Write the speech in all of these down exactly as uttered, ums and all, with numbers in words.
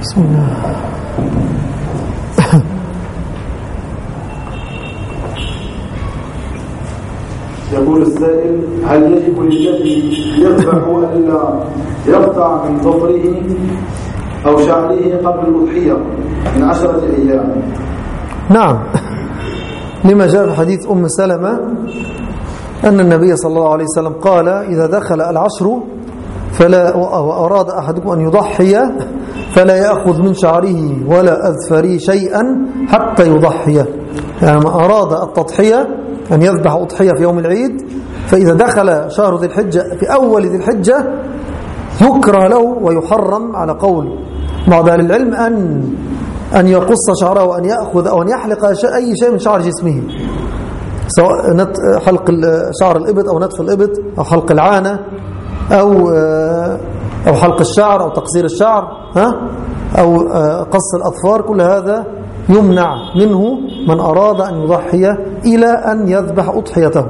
بسم الله. يقول السائل: هل يجب للذي يذبح ألا يقطع من ظفره أو شعره قبل الأضحية من عشرة أيام؟ نعم، لما جاء في حديث أم سلمة أن النبي صلى الله عليه وسلم قال: إذا دخل العشر فلا وأراد أحدكم أن يضحي فلا يأخذ من شعره ولا أذفره شيئا حتى يضحي. يعني ما أراد التضحية أن يذبح أضحية في يوم العيد، فإذا دخل شهر ذي الحجة في أول ذي الحجة يكره له ويحرم على قول بعض أهل العلم أن أن يقص شعره وأن يأخذ أو أن يحلق أي شيء من شعر جسمه، سواء حلق شعر الإبط أو نتف الإبط أو حلق العانة أو أو حلق الشعر أو تقصير الشعر ها أو قص الأظفار. كل هذا يمنع منه من أراد أن يضحي إلى أن يذبح أضحيته.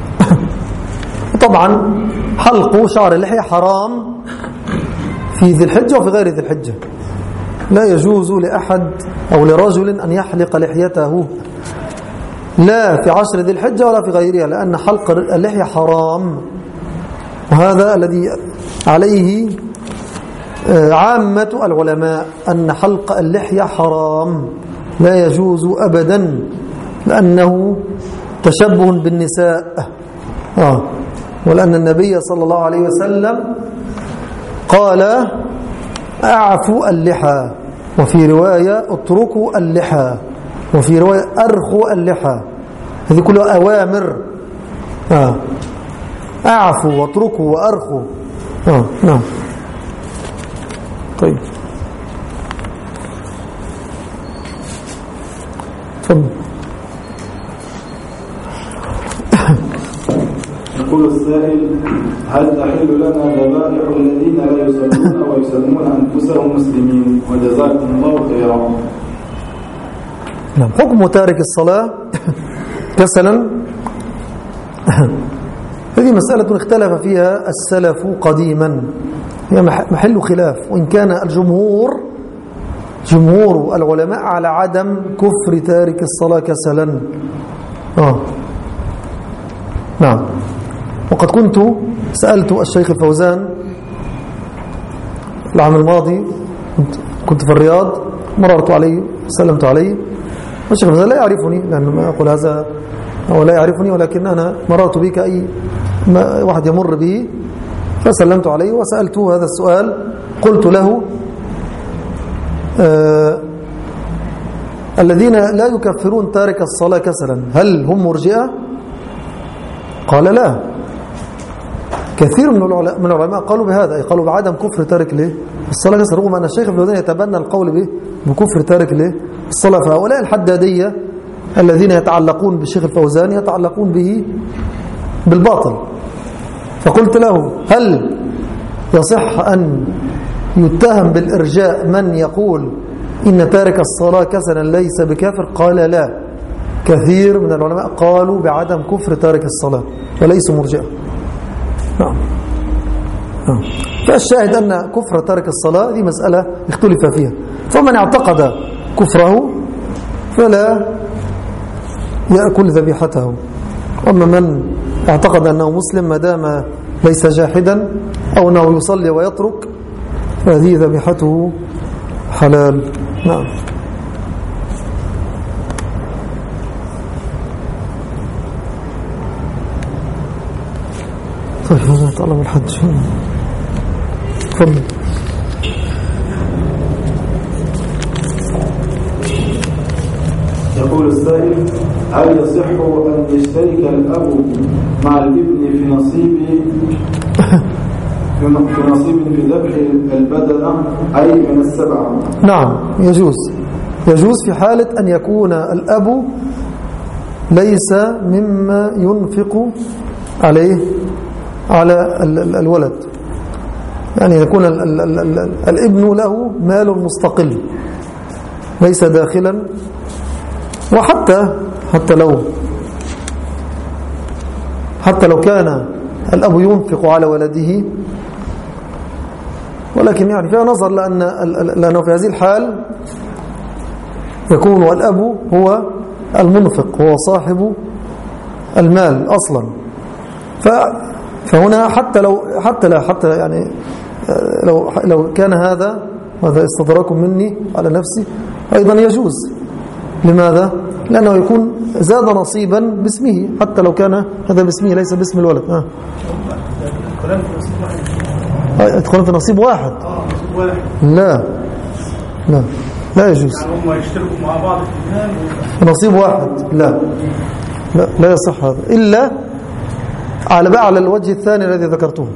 طبعا حلق شعر اللحية حرام في ذي الحجة وفي غير ذي الحجة. لا يجوز لأحد أو لرجل أن يحلق لحيته لا في عشر ذي الحجة ولا في غيرها، لأن حلق اللحية حرام، وهذا الذي عليه عامة العلماء أن حلق اللحية حرام لا يجوز أبدا، لأنه تشبه بالنساء. آه. ولأن النبي صلى الله عليه وسلم قال: أعفوا اللحى، وفي رواية اتركوا اللحى، وفي رواية أرخوا اللحى. هذه كلها أوامر. آه. أعفوا واتركوا وأرخوا. آه. نعم. طيب تفضل. يقول السائل: هل تحل لنا ذبائح الذين لا يصلون ويسمون أنفسهم مسلمين؟ وجزاكم الله خيرا. نعم. حكم تارك الصلاة كسلا هذه مسألة اختلف فيها السلف قديما، هي محل خلاف، وإن كان الجمهور جمهور العلماء على عدم كفر تارك الصلاة كسلا. آه. نعم. وقد كنت سألت الشيخ الفوزان العام الماضي، كنت في الرياض، مررت عليه سلمت عليه، والشيخ الفوزان لا يعرفني، لأنه ما أقول هذا هو لا يعرفني، ولكن أنا مررت به كأي واحد يمر به، فسلمت عليه وسألته هذا السؤال. قلت له: آه الذين لا يكفرون تارك الصلاة كسلا هل هم مرجئة؟ قال: لا. كثير من العلماء قالوا بهذا، أي قالوا بعدم كفر تارك له الصلاة كسلا، رغم أن الشيخ الفوزان يتبنى القول به بكفر تارك له الصلاة. فهؤلاء الحدادية الذين يتعلقون بالشيخ الفوزان يتعلقون به بالباطل. فقلت له: هل يصح أن يتهم بالإرجاء من يقول إن تارك الصلاة كسلا ليس بكافر؟ قال: لا. كثير من العلماء قالوا بعدم كفر تارك الصلاة وليسوا مرجئة. نعم. نعم. فالشاهد أن كفر تارك الصلاة دي مسألة اختلف فيها، فمن اعتقد كفره فلا يأكل ذبيحته، أما من اعتقد أنه مسلم ما دام ليس جاحدا أو أنه يصلي ويترك فهذه ذبيحته حلال. نعم. طيب هذا طلب الحج. تفضل. يقول السائل: هل يصح أن يشترك الأب مع الابن في نصيب في نصيب في ذبح البدنة أي من السبعة؟ نعم، يجوز. يجوز في حالة أن يكون الأب ليس مما ينفق عليه على الولد، يعني يكون ال ال ال ال الابن له مال مستقل ليس داخلا. وحتى حتى لو حتى لو كان الأب ينفق على ولده ولكن يعني فيها نظر، لأن لأنه في هذه الحال يكون الأب هو المنفق، هو صاحب المال أصلا. فهنا حتى لو حتى لا حتى يعني لو لو كان هذا وهذا استدراك مني على نفسي أيضا يجوز. لماذا؟ لأنه يكون زاد نصيبا باسمه، حتى لو كان هذا باسمه ليس باسم الولد. ها يدخلون في نصيب واحد؟ لا لا لا يجوز. يعني هم يشتركوا مع بعض في نصيب واحد؟ لا لا لا يصح هذا، إلا على بقى على الوجه الثاني الذي ذكرته.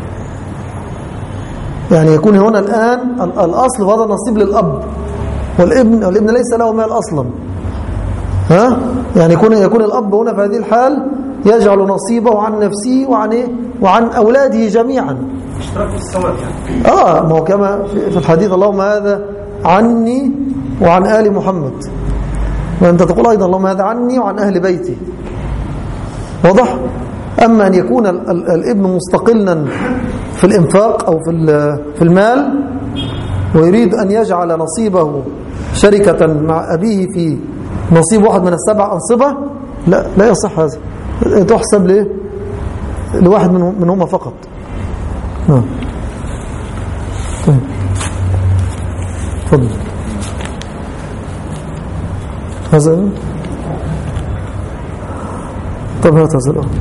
يعني يكون هنا الآن الأصل وهذا النصيب للأب، والابن والابن ليس له مال أصلا. ها يعني يكون يكون الأب هنا في هذه الحال يجعل نصيبه عن نفسه وعن إيه؟ وعن أولاده جميعا. اشتراك في الثواب يعني. آه ما هو كما في الحديث اللهم هذا عني وعن آل محمد، وأنت تقول أيضا اللهم هذا عني وعن أهل بيتي. واضح؟ أما أن يكون الابن مستقلا في الإنفاق أو في في المال ويريد أن يجعل نصيبه شركة مع أبيه في نصيب واحد من السبع أنصبة، لا لا يصح هذا، تحسب ليه لواحد منهما فقط. نعم طيب تفضل. هذا طب هات هذا الأمر.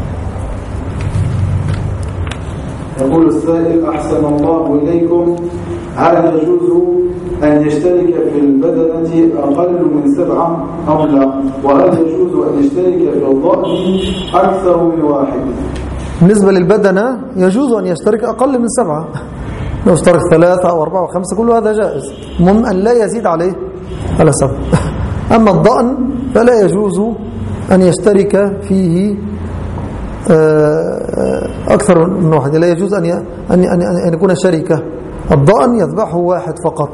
يقول السائل أحسن الله إليكم، هل يجوز أن يشترك في البدنة أقل من سبعة أو لا؟ وهل يجوز أن يشترك في الضأن أكثر من واحد؟ بالنسبة للبدنة يجوز أن يشترك أقل من سبعة، لو اشترك ثلاثة أو أربعة وخمسة كل هذا جائز، المهم أن لا يزيد عليه على سبعة. أما الضأن فلا يجوز أن يشترك فيه أكثر من واحد، لا يجوز أن أن أن يكون شركة. الضأن يذبحه واحد فقط،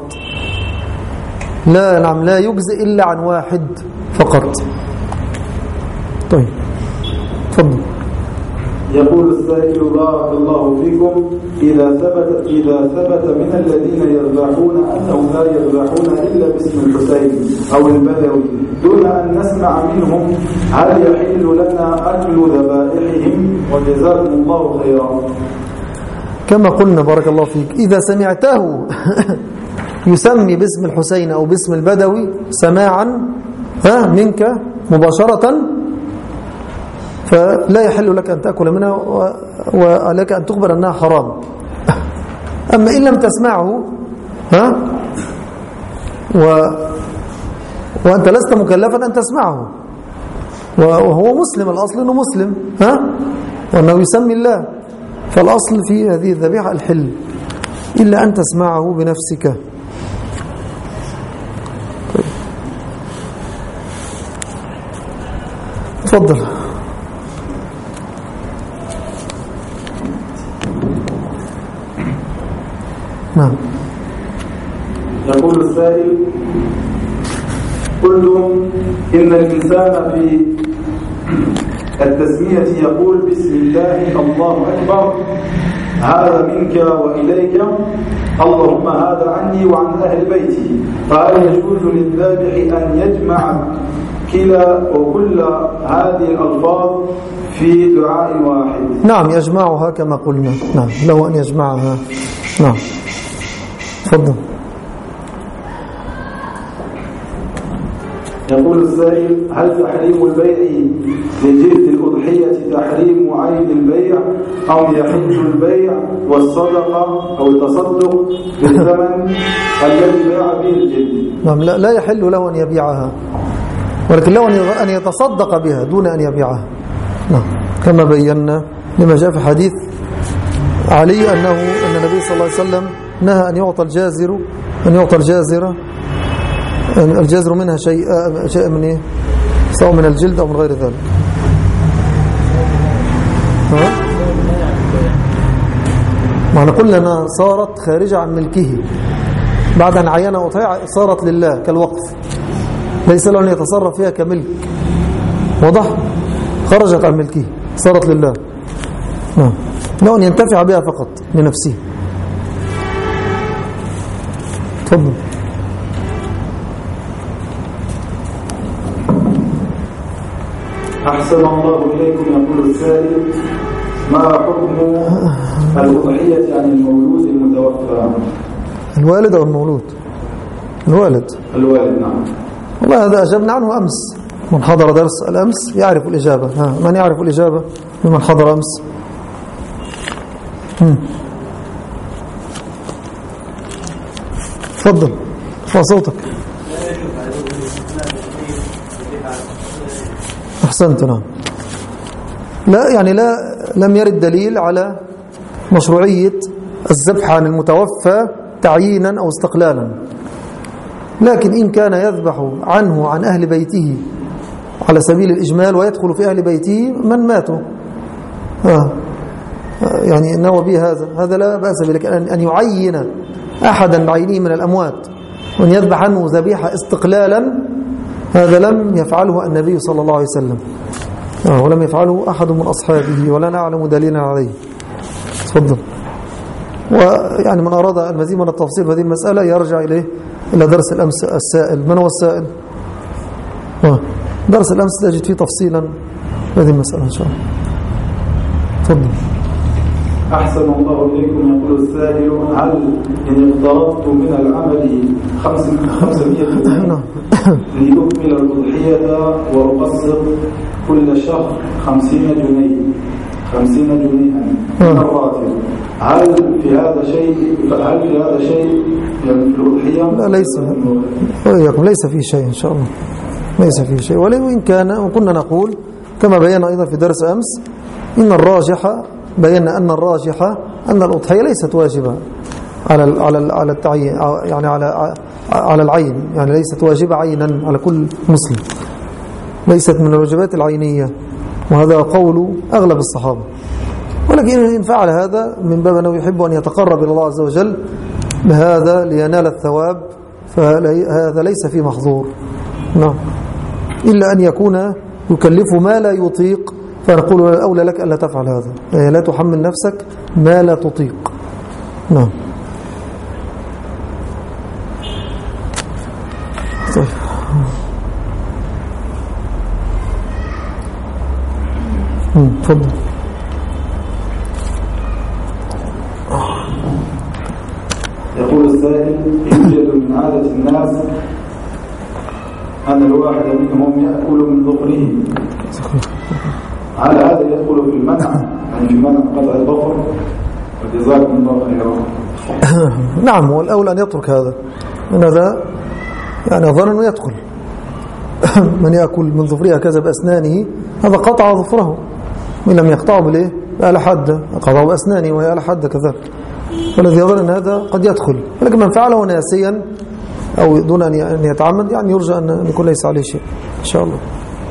لا نعم لا يجزئ إلا عن واحد فقط. طيب تفضل. يقول السائل بارك الله فيكم، إذا ثبت إذا ثبت من الذين يذبحون أنهم لا يذبحون إلا باسم الحسين أو البدوي دون أن نسمع منهم، هل يحل لنا أكل ذبائحهم؟ وجزاكم الله خيرا. كما قلنا بارك الله فيك، إذا سمعته يسمي باسم الحسين أو باسم البدوي سماعا ها منك مباشرة فلا يحل لك أن تأكل منها، ولك أن تخبر أنها حرام. أما إن لم تسمعه ها و وأنت لست مكلفا أن تسمعه، وهو مسلم، الأصل أنه مسلم ها وأنه يسمي الله، فالأصل في هذه الذبيحة الحل إلا أن تسمعه بنفسك. تفضل. نعم. يقول السائل، قلتم إن الإنسان في التسمية يقول بسم الله الله أكبر، هذا منك وإليك، اللهم هذا عني وعن أهل بيتي، فهل يجوز للذابح أن يجمع كلا وكل هذه الألفاظ في دعاء واحد؟ نعم يجمعها كما قلنا، نعم له أن يجمعها. نعم تفضل. يقول السائل، هل تحريم البيع لجلد الأضحية تحريم عين البيع، أو يحل البيع والصدقة أو التصدق بالثمن الذي باع به الجلد؟ نعم لا, لا يحل له أن يبيعها، ولكن له أن يتصدق بها دون أن يبيعها. نعم كما بينا لما جاء في حديث علي أنه أن النبي صلى الله عليه وسلم نهى أن يعطى الجازر أن يعطى الجازرة الجازر منها شيء شيء من إيه؟ سواء من الجلد أو من غير ذلك. ها؟ معنى قلنا أنها صارت خارجة عن ملكه بعد أن عين أضحية، صارت لله كالوقف، ليس له أن يتصرف فيها كملك. واضح؟ خرجت عن ملكه صارت لله. نعم له أن ينتفع بها فقط لنفسه. تفضل. أحسن الله إليكم. يقول السائل: ما حكم الأضحية عن المولود المتوفى؟ الوالد أو المولود؟ الوالد. الوالد نعم. والله هذا أجبنا عنه أمس. من حضر درس الأمس يعرف الإجابة. ها من يعرف الإجابة ممن حضر أمس؟ هم. تفضل ارفع صوتك. أحسنت. نعم. لا يعني لا لم يرد دليل على مشروعية الذبح عن المتوفى تعيينا أو استقلالا، لكن إن كان يذبح عنه عن أهل بيته على سبيل الإجمال ويدخل في أهل بيته من ماتوا آه. يعني نوى به هذا هذا لا بأس به، لكن أن يعين أحدا بعينه من الأموات وأن يذبح عنه ذبيحة استقلالا هذا لم يفعله النبي صلى الله عليه وسلم آه. ولم يفعله أحد من أصحابه ولا نعلم دليلا عليه. تفضل. ويعني من أراد المزيد من التفصيل في هذه المسألة يرجع إليه إلى درس الأمس السائل. من هو السائل؟ آه. درس الأمس تجد فيه تفصيلا في هذه المسألة إن شاء الله. تفضل. أحسن الله إليكم. يقول السائل: هل إن افترضت من العمل خمسمائة جنيه لأكمل الأضحية وأقسط كل شهر خمسين جنيه خمسين جنيها من الراتب، هل في هذا شيء هل في هذا شيء يعني في الأضحية؟ لا ليس وإياكم ليس فيه شيء إن شاء الله، ليس فيه شيء. وإن كان وكنا نقول كما بينا أيضا في درس أمس إن الراجح بينا أن الراجح أن الأضحية ليست واجبة على على على التعيين يعني على على العين، يعني ليست واجبة عينا على كل مسلم، ليست من الواجبات العينية، وهذا قول أغلب الصحابة. ولكن إن فعل هذا من باب أنه يحب أن يتقرب إلى الله عز وجل بهذا لينال الثواب فهذا ليس فيه محظور. نعم. إلا أن يكون يكلفه ما لا يطيق، فنقول أولى لك ألا تفعل هذا، يعني لا تحمل نفسك ما لا تطيق. نعم. طيب. تفضل. يقول السائل: يوجد من عادة الناس أن الواحد منهم يأكل من ظفره، هل هذا يدخل في المنع يعني في منع قطع الظفر؟ وجزاكم الله خيرا. نعم، والأولى أن يترك هذا، من هذا يعني أظن أنه يدخل. من يأكل من ظفره هكذا بأسنانه هذا قطع ظفره، من لم يقطعه بالإيه؟ بآل حد قطعه بأسنانه وهي آل حد كذلك، فالذي يظن أن هذا قد يدخل، ولكن من فعله ناسيا أو دون أن يتعمد يعني يرجى أن يكون ليس عليه شيء إن شاء الله.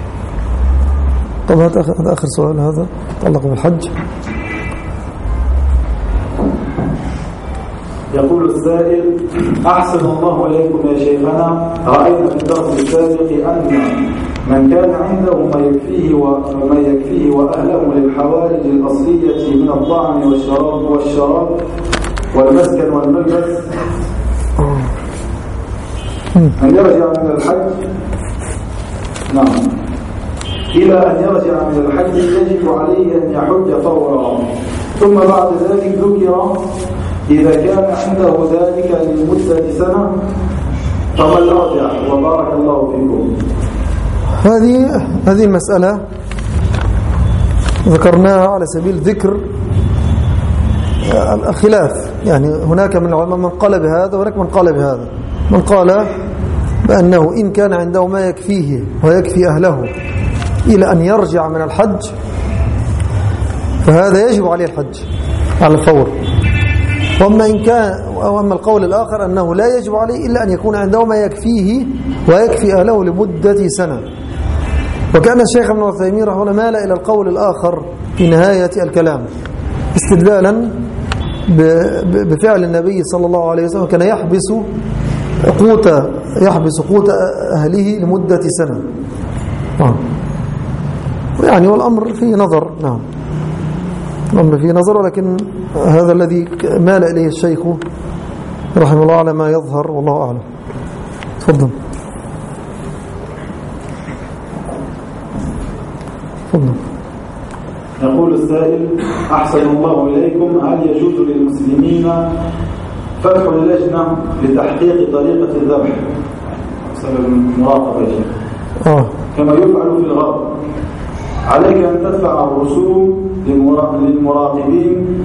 طب هذا آخر سؤال، هذا يتعلق بالحج. يقول السائل: أحسن الله إليكم يا شيخنا، رأينا في الدرس السابق أن من كان عنده ما يكفيه وما يكفيه وأهله للحوائج الأصلية من الطعام والشراب والشراب والمسكن والملبس أن يرجع من الحج نعم إلى أن يرجع من الحج يجب عليه أن يحج فورا، ثم بعد ذلك ذكر إذا كان عنده ذلك لمدة سنة فمن الأرجح؟ وبارك الله فيكم. هذه هذه المسألة ذكرناها على سبيل ذكر الخلاف، يعني هناك من العلماء من قال بهذا وهناك من قال بهذا. من قال بأنه إن كان عنده ما يكفيه ويكفي أهله إلى أن يرجع من الحج فهذا يجب عليه الحج على الفور. وأما إن كان وأما القول الآخر أنه لا يجب عليه إلا أن يكون عنده ما يكفيه ويكفي أهله لمدة سنة. وكان الشيخ ابن عثيمين رحمه الله مال إلى القول الآخر في نهاية الكلام استدلالا بفعل النبي صلى الله عليه وسلم، كان يحبس قوت يحبس قوت أهله لمدة سنة. نعم. يعني والأمر فيه نظر، نعم الأمر فيه نظر، ولكن هذا الذي مال إليه الشيخ رحمه الله على ما يظهر والله أعلم. تفضل تفضل. يقول السائل: أحسن الله إليكم، هل يجوز للمسلمين فتح اللجنة لتحقيق طريقة الذبح بسبب المراقبة آه. كما يفعل في الغرب؟ عليك أن تدفع الرسوم للمراقبين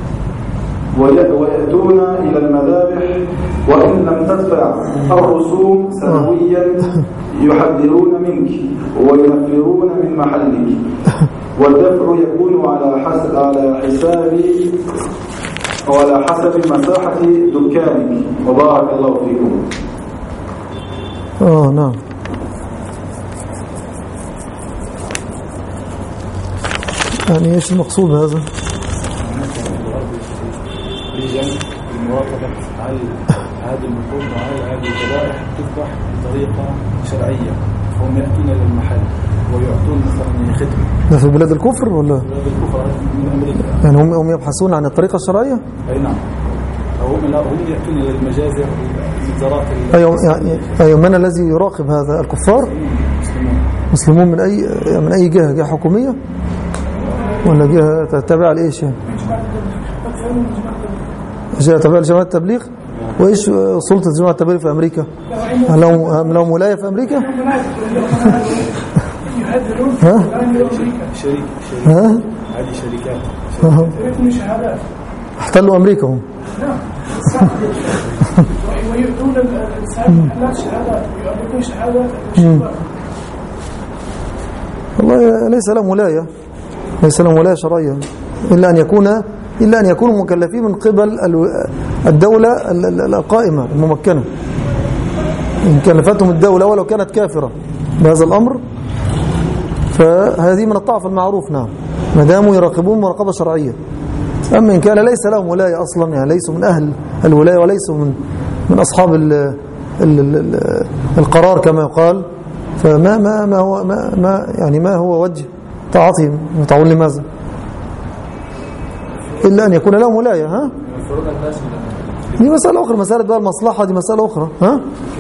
ويأتون إلى المذابح، وإن لم تدفع الرسوم سنويا يحذرون منك وينفرون من محلك، والدفع يكون على حسب على حساب وعلى حسب مساحة دكانك، وبارك الله فيكم. آه نعم. يعني ايش المقصود بهذا؟ المراقبة على هذه النفوس وعلى هذه الذبائح تذبح بطريقة شرعية، هم يأتون إلى المحل ويعطون مثلا خدمة. ده في بلاد الكفر ولا؟ بلاد الكفر من أمريكا. يعني هم هم يبحثون عن الطريقة الشرعية؟ أي نعم. هم لا هم يأتون إلى المجازر والمزارات. أيوة يعني أيوة. من الذي يراقب هذا؟ الكفار؟ مسلمون. مسلمون من أي من أي جهة؟ جهة حكومية ولا جهة تابعة لإيش يعني؟ جهة تابعة لجماعة التبليغ؟ وإيش سلطة جماعة التبليغ في أمريكا؟ هل لهم لهم ولاية في أمريكا؟ ها؟ شريك ها؟ هذه شركات. شركات. احتلوا أمريكا هم. ويؤتون الإنسان لا شهادات ويؤتون شهادات. والله ليس لهم ولاية، ليس لهم ولاية شرعية، إلا أن يكون إلا أن يكونوا مكلفين من قبل الدولة القائمة الممكنة. إن كلفتهم الدولة ولو كانت كافرة بهذا الأمر فهذه من الطعف المعروف. نعم، ما داموا يراقبون مراقبة شرعية. أما إن كان ليس لهم ولاية أصلا، يعني ليسوا من أهل الولاية وليسوا من من أصحاب ال ال ال القرار كما يقال، فما ما ما هو ما, ما يعني ما هو وجه طاعتهم وتعون لماذا؟ إلا أن يكون لهم ولاية. ها؟ دي مسألة أخرى، مسألة بقى المصلحة دي مسألة أخرى. ها؟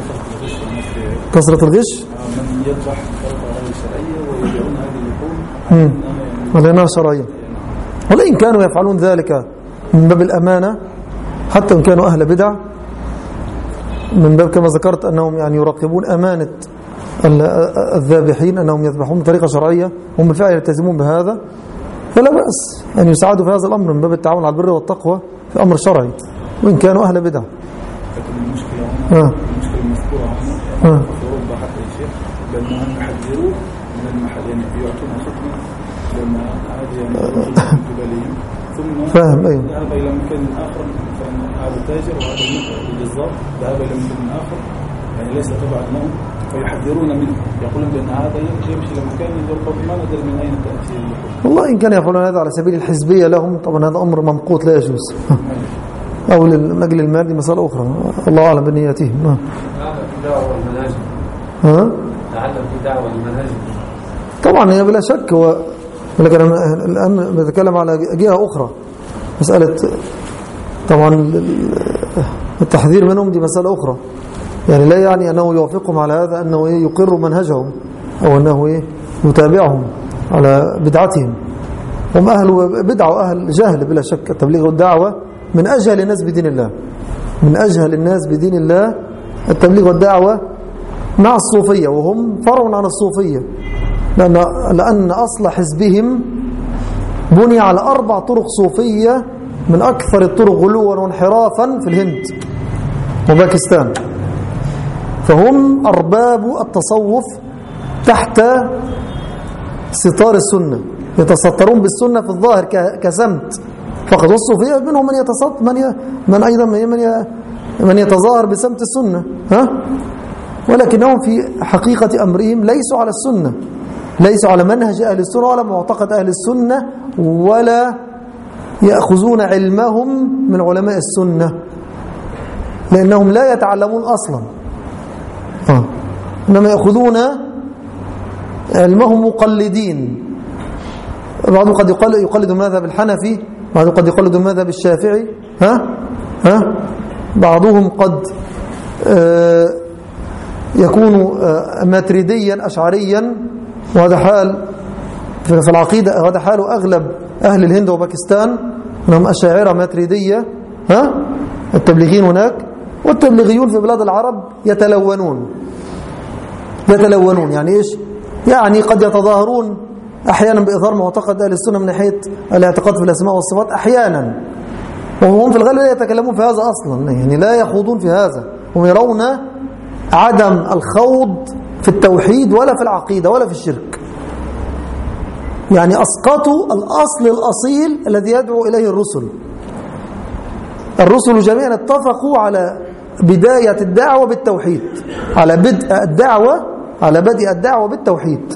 كثرة الغش من يذبح بطريقة غير شرعية ويبيعون هذه اللحوم علينا شرعية، ولئن كانوا يفعلون ذلك من باب الأمانة حتى إن كانوا أهل بدع، من باب كما ذكرت أنهم يعني يراقبون أمانة الذابحين أنهم يذبحون بطريقة شرعية، هم بالفعل يلتزمون بهذا، فلا بأس أن يساعدوا في هذا الأمر من باب التعاون على البر والتقوى في أمر شرعي وإن كانوا أهل بدع. لكن المشكلة هنا آه. المشكلة المذكورة هنا آه. في أوروبا حتى يا شيخ لأنهم يحذروه من المحل، يعني يعطون خدمة لأن هذه يعني من قبلهم، ثم فاهم. أيوه. ذهب إلى مكان آخر، مثلا هذا التاجر وهذا الجزار ذهب إلى مكان آخر يعني ليس تبعا لهم، فيحذرون منه، يقولون بأن هذا يمشي لمكان يربط ما ندري من أين تأتي اللحوم. والله إن كان يفعلون هذا على سبيل الحزبية لهم طبعا هذا أمر ممقوت لا يجوز، أو للمجل المال دي مسألة أخرى، الله أعلم بنياتهم. تعلم في دعوة المناهج. ها؟ تعلم في دعوة المناهج. طبعا هي بلا شك، و... ولكن الآن بتكلم على جهة أخرى، مسألة طبعا التحذير منهم دي مسألة أخرى، يعني لا يعني أنه يوافقهم على هذا أنه يقر منهجهم أو أنه يتابعهم على بدعتهم. هم أهل بدعة وأهل جهل بلا شك. التبليغ والدعوة من أجهل الناس بدين الله، من أجهل الناس بدين الله التبليغ والدعوة مع الصوفية، وهم فرع عن الصوفية، لأن, لأن أصل حزبهم بني على أربع طرق صوفية من أكثر الطرق غلوا وانحرافا في الهند وباكستان، فهم أرباب التصوف تحت ستار السنة، يتسترون بالسنة في الظاهر كسمت فقط، والصوفية منهم من يتصد من ي... من أيضا من ي... من يتظاهر بسمت السنة، ها؟ ولكنهم في حقيقة أمرهم ليسوا على السنة، ليسوا على منهج أهل السنة ولا معتقد أهل السنة، ولا يأخذون علمهم من علماء السنة، لأنهم لا يتعلمون أصلا، آه. إنما يأخذون علمهم مقلدين. بعضهم قد يقلد مذهب الحنفي، بعضهم قد يقلد مذهب الشافعي، ها ها بعضهم قد يكون ماتريديا أشعريا، وهذا حال في العقيدة، هذا حال أغلب أهل الهند وباكستان، أنهم أشاعرة ماتريدية، ها التبليغيين هناك، والتبليغيون في بلاد العرب يتلونون يتلونون يعني إيش؟ يعني قد يتظاهرون أحيانا بإظهار معتقد أهل السنة من ناحية الاعتقاد في الأسماء والصفات أحيانا، وهم في الغالب لا يتكلمون في هذا أصلا، يعني لا يخوضون في هذا، هم يرون عدم الخوض في التوحيد ولا في العقيدة ولا في الشرك، يعني أسقطوا الأصل الأصيل الذي يدعو إليه الرسل. الرسل جميعا اتفقوا على بداية الدعوة بالتوحيد، على بدء الدعوة على بدء الدعوة بالتوحيد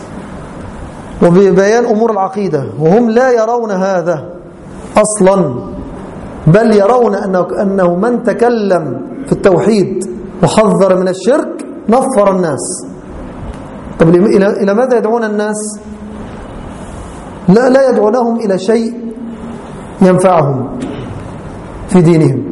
وببيان أمور العقيدة، وهم لا يرون هذا أصلا، بل يرون أنه, أنه من تكلم في التوحيد وحذر من الشرك نفر الناس. طب إلى ماذا يدعون الناس؟ لا لا يدعونهم إلى شيء ينفعهم في دينهم.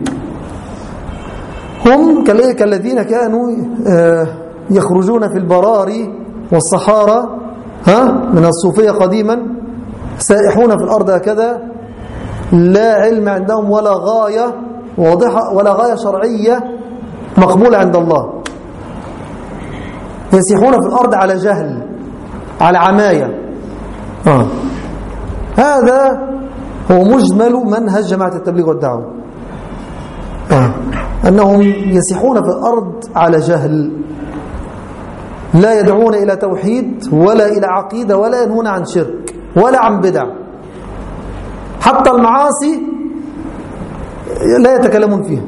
هم كالذين كانوا يخرجون في البراري والصحارى ها من الصوفية قديما، سائحون في الأرض هكذا، لا علم عندهم ولا غاية واضحة ولا غاية شرعية مقبولة عند الله، يسيحون في الأرض على جهل، على عماية. آه. هذا هو مجمل منهج جماعة التبليغ والدعوة، آه. أنهم يسيحون في الأرض على جهل، لا يدعون إلى توحيد ولا إلى عقيدة ولا ينهون عن شرك ولا عن بدع، حتى المعاصي لا يتكلمون فيها.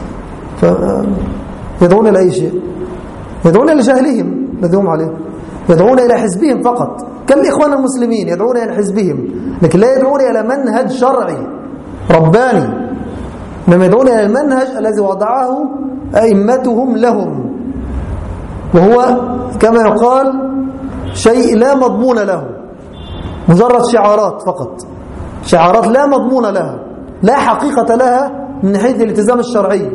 يدعون إلى أي شيء؟ يدعون إلى جهلهم الذي هم عليه، يدعون إلى حزبهم فقط، كالإخوان المسلمين يدعون إلى حزبهم، لكن لا يدعون إلى منهج شرعي رباني، إنما يدعون إلى المنهج الذي وضعه أئمتهم لهم، وهو كما يقال شيء لا مضمون له، مجرد شعارات فقط، شعارات لا مضمون لها، لا حقيقة لها من حيث الالتزام الشرعي،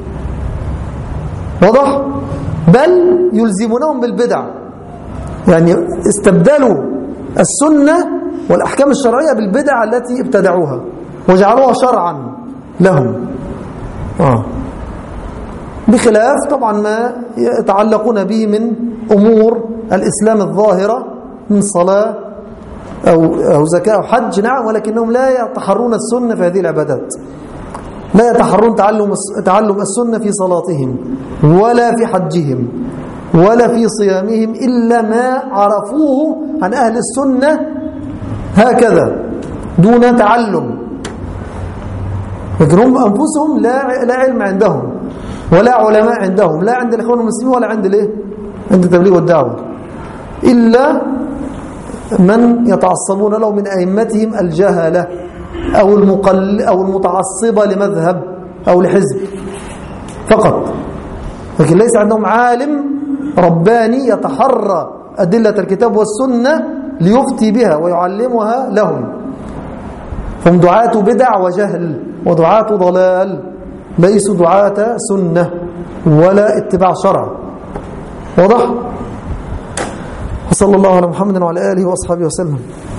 واضح؟ بل يلزمونهم بالبدع، يعني استبدلوا السنة والأحكام الشرعية بالبدع التي ابتدعوها وجعلوها شرعا لهم، آه. بخلاف طبعا ما يتعلقون به من أمور الإسلام الظاهرة من صلاة أو, أو زكاة أو حج، نعم، ولكنهم لا يتحرون السنة في هذه العبادات، لا يتحرون تعلم تعلم السنة في صلاتهم ولا في حجهم ولا في صيامهم إلا ما عرفوه عن أهل السنة هكذا دون تعلم، لكن هم أنفسهم لا لا علم عندهم ولا علماء عندهم، لا عند الإخوان المسلمين ولا عند الايه عند التبليغ والدعوة، إلا من يتعصبون له من أئمتهم الجهلة أو المقل أو المتعصبة لمذهب أو لحزب فقط، لكن ليس عندهم عالم رباني يتحرى أدلة الكتاب والسنة ليفتي بها ويعلمها لهم. هم دعاة بدع وجهل ودعاة ضلال، ليسوا دعاة سنة ولا اتباع شرع، واضح؟ وصلى الله على محمد وعلى آله وأصحابه وسلم.